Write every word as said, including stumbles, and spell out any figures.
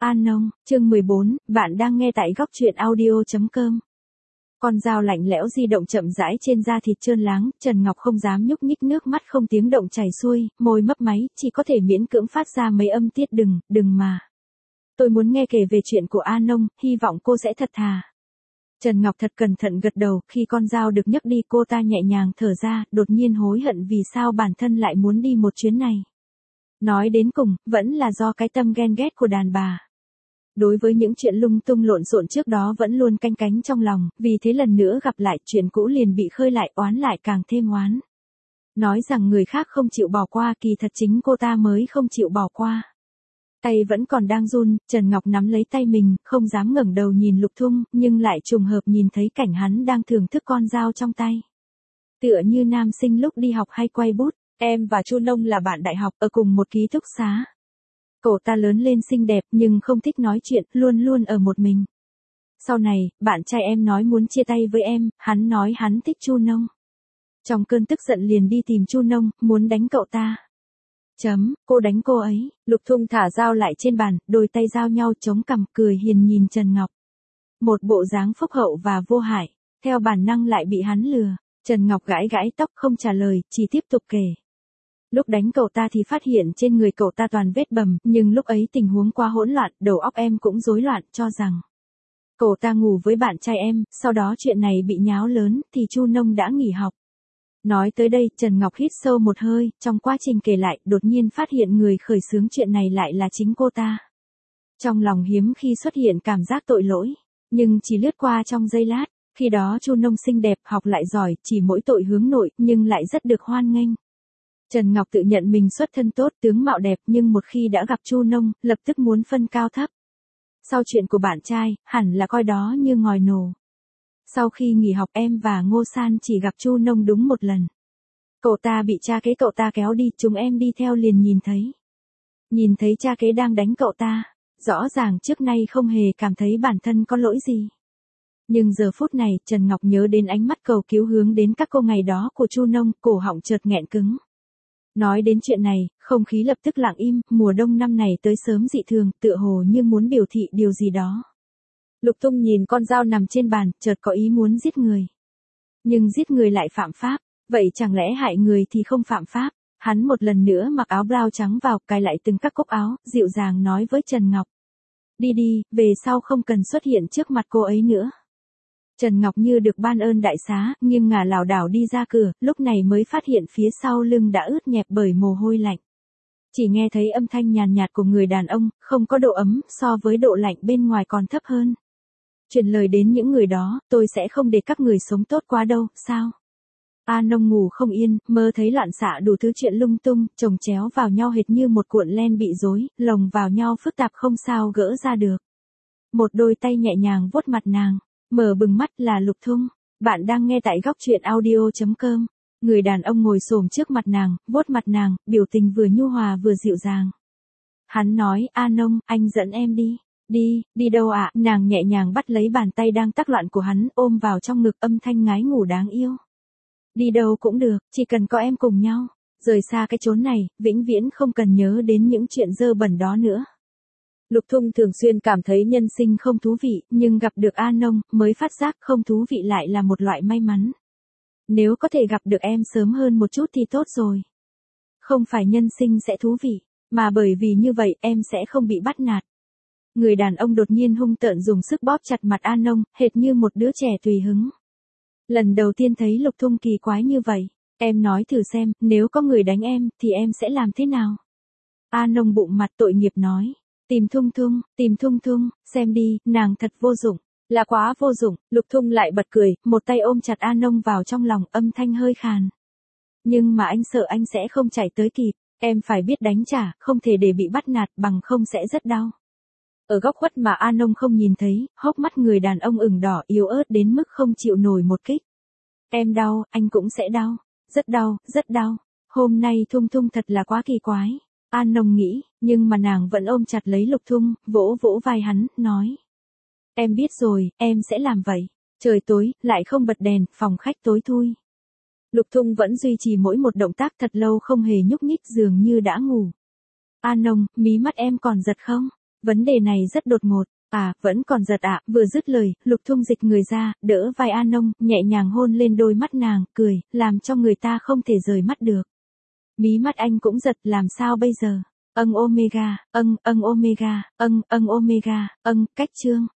An Nông, chương mười bốn, bạn đang nghe tại góc truyện audio chấm com. Con dao lạnh lẽo di động chậm rãi trên da thịt trơn láng, Trần Ngọc không dám nhúc nhích, nước mắt không tiếng động chảy xuôi, môi mấp máy, chỉ có thể miễn cưỡng phát ra mấy âm tiết đừng, đừng mà. Tôi muốn nghe kể về chuyện của An Nông, hy vọng cô sẽ thật thà. Trần Ngọc thật cẩn thận gật đầu, khi con dao được nhấc đi cô ta nhẹ nhàng thở ra, đột nhiên hối hận vì sao bản thân lại muốn đi một chuyến này. Nói đến cùng, vẫn là do cái tâm ghen ghét của đàn bà. Đối với những chuyện lung tung lộn xộn trước đó vẫn luôn canh cánh trong lòng, vì thế lần nữa gặp lại chuyện cũ liền bị khơi lại, oán lại càng thêm oán. Nói rằng người khác không chịu bỏ qua, kỳ thật chính cô ta mới không chịu bỏ qua. Tay vẫn còn đang run, Trần Ngọc nắm lấy tay mình, không dám ngẩng đầu nhìn Lục Thung, nhưng lại trùng hợp nhìn thấy cảnh hắn đang thưởng thức con dao trong tay. Tựa như nam sinh lúc đi học hay quay bút, em và Chu Nông là bạn đại học ở cùng một ký túc xá. Cậu ta lớn lên xinh đẹp nhưng không thích nói chuyện, luôn luôn ở một mình. Sau này, bạn trai em nói muốn chia tay với em, hắn nói hắn thích Chu Nông. Trong cơn tức giận liền đi tìm Chu Nông, muốn đánh cậu ta. Chấm, cô đánh cô ấy. Lục Thung thả dao lại trên bàn, đôi tay giao nhau chống cằm, cười hiền nhìn Trần Ngọc. Một bộ dáng phúc hậu và vô hại, theo bản năng lại bị hắn lừa. Trần Ngọc gãi gãi tóc không trả lời, chỉ tiếp tục kể. Lúc đánh cậu ta thì phát hiện trên người cậu ta toàn vết bầm, nhưng lúc ấy tình huống quá hỗn loạn, đầu óc em cũng rối loạn, cho rằng cậu ta ngủ với bạn trai em, sau đó chuyện này bị nháo lớn, thì Chu Nông đã nghỉ học. Nói tới đây, Trần Ngọc hít sâu một hơi, trong quá trình kể lại, đột nhiên phát hiện người khởi xướng chuyện này lại là chính cô ta. Trong lòng hiếm khi xuất hiện cảm giác tội lỗi, nhưng chỉ lướt qua trong giây lát, khi đó Chu Nông xinh đẹp, học lại giỏi, chỉ mỗi tội hướng nội, nhưng lại rất được hoan nghênh. Trần Ngọc tự nhận mình xuất thân tốt, tướng mạo đẹp, nhưng một khi đã gặp Chu Nông, lập tức muốn phân cao thấp. Sau chuyện của bạn trai, hẳn là coi đó như ngòi nổ. Sau khi nghỉ học em và Ngô San chỉ gặp Chu Nông đúng một lần. Cậu ta bị cha kế cậu ta kéo đi, chúng em đi theo liền nhìn thấy. Nhìn thấy cha kế đang đánh cậu ta, rõ ràng trước nay không hề cảm thấy bản thân có lỗi gì. Nhưng giờ phút này, Trần Ngọc nhớ đến ánh mắt cầu cứu hướng đến các cô ngày đó của Chu Nông, cổ họng chợt nghẹn cứng. Nói đến chuyện này, không khí lập tức lặng im, mùa đông năm này tới sớm dị thường, tựa hồ như muốn biểu thị điều gì đó. Lục Tung nhìn con dao nằm trên bàn, chợt có ý muốn giết người. Nhưng giết người lại phạm pháp, vậy chẳng lẽ hại người thì không phạm pháp? Hắn một lần nữa mặc áo blau trắng vào, cài lại từng các cúc áo, dịu dàng nói với Trần Ngọc. Đi đi, về sau không cần xuất hiện trước mặt cô ấy nữa. Trần Ngọc như được ban ơn đại xá, nghiêng ngả lảo đảo đi ra cửa, lúc này mới phát hiện phía sau lưng đã ướt nhẹp bởi mồ hôi lạnh. Chỉ nghe thấy âm thanh nhàn nhạt của người đàn ông, không có độ ấm, so với độ lạnh bên ngoài còn thấp hơn. Truyền lời đến những người đó, tôi sẽ không để các người sống tốt quá đâu, sao? An Nông ngủ không yên, mơ thấy loạn xạ đủ thứ chuyện lung tung, chồng chéo vào nhau hệt như một cuộn len bị rối, lồng vào nhau phức tạp không sao gỡ ra được. Một đôi tay nhẹ nhàng vuốt mặt nàng. Mở bừng mắt là Lục Thung. Bạn đang nghe tại góc truyện audio chấm com. Người đàn ông ngồi xổm trước mặt nàng, vuốt mặt nàng, biểu tình vừa nhu hòa vừa dịu dàng. Hắn nói, An Nông, anh dẫn em đi. Đi, đi đâu ạ? À? Nàng nhẹ nhàng bắt lấy bàn tay đang tắc loạn của hắn, ôm vào trong ngực, âm thanh ngái ngủ đáng yêu. Đi đâu cũng được, chỉ cần có em cùng nhau. Rời xa cái chốn này, vĩnh viễn không cần nhớ đến những chuyện dơ bẩn đó nữa. Lục Thung thường xuyên cảm thấy nhân sinh không thú vị, nhưng gặp được An Nông, mới phát giác không thú vị lại là một loại may mắn. Nếu có thể gặp được em sớm hơn một chút thì tốt rồi. Không phải nhân sinh sẽ thú vị, mà bởi vì như vậy em sẽ không bị bắt nạt. Người đàn ông đột nhiên hung tợn dùng sức bóp chặt mặt An Nông, hệt như một đứa trẻ tùy hứng. Lần đầu tiên thấy Lục Thung kỳ quái như vậy, em nói thử xem, nếu có người đánh em, thì em sẽ làm thế nào? An Nông bụng mặt tội nghiệp nói. Tìm Thung Thung, tìm Thung Thung, xem đi, nàng thật vô dụng, là quá vô dụng. Lục Thung lại bật cười, một tay ôm chặt An Nông vào trong lòng, âm thanh hơi khàn. Nhưng mà anh sợ anh sẽ không chạy tới kịp, em phải biết đánh trả, không thể để bị bắt nạt, bằng không sẽ rất đau. Ở góc khuất mà An Nông không nhìn thấy, hốc mắt người đàn ông ửng đỏ yếu ớt đến mức không chịu nổi một kích. Em đau, anh cũng sẽ đau, rất đau, rất đau. Hôm nay Thung Thung thật là quá kỳ quái. An Nông nghĩ, nhưng mà nàng vẫn ôm chặt lấy Lục Thung, vỗ vỗ vai hắn, nói. Em biết rồi, em sẽ làm vậy. Trời tối, lại không bật đèn, phòng khách tối thui. Lục Thung vẫn duy trì mỗi một động tác thật lâu không hề nhúc nhích, dường như đã ngủ. An Nông, mí mắt em còn giật không? Vấn đề này rất đột ngột. À, vẫn còn giật ạ, vừa dứt lời, Lục Thung dịch người ra, đỡ vai A Nông, nhẹ nhàng hôn lên đôi mắt nàng, cười, làm cho người ta không thể rời mắt được. Mí mắt anh cũng giật, làm sao bây giờ? Âng Omega, âng, âng Omega, âng, âng Omega, âng, cách chương.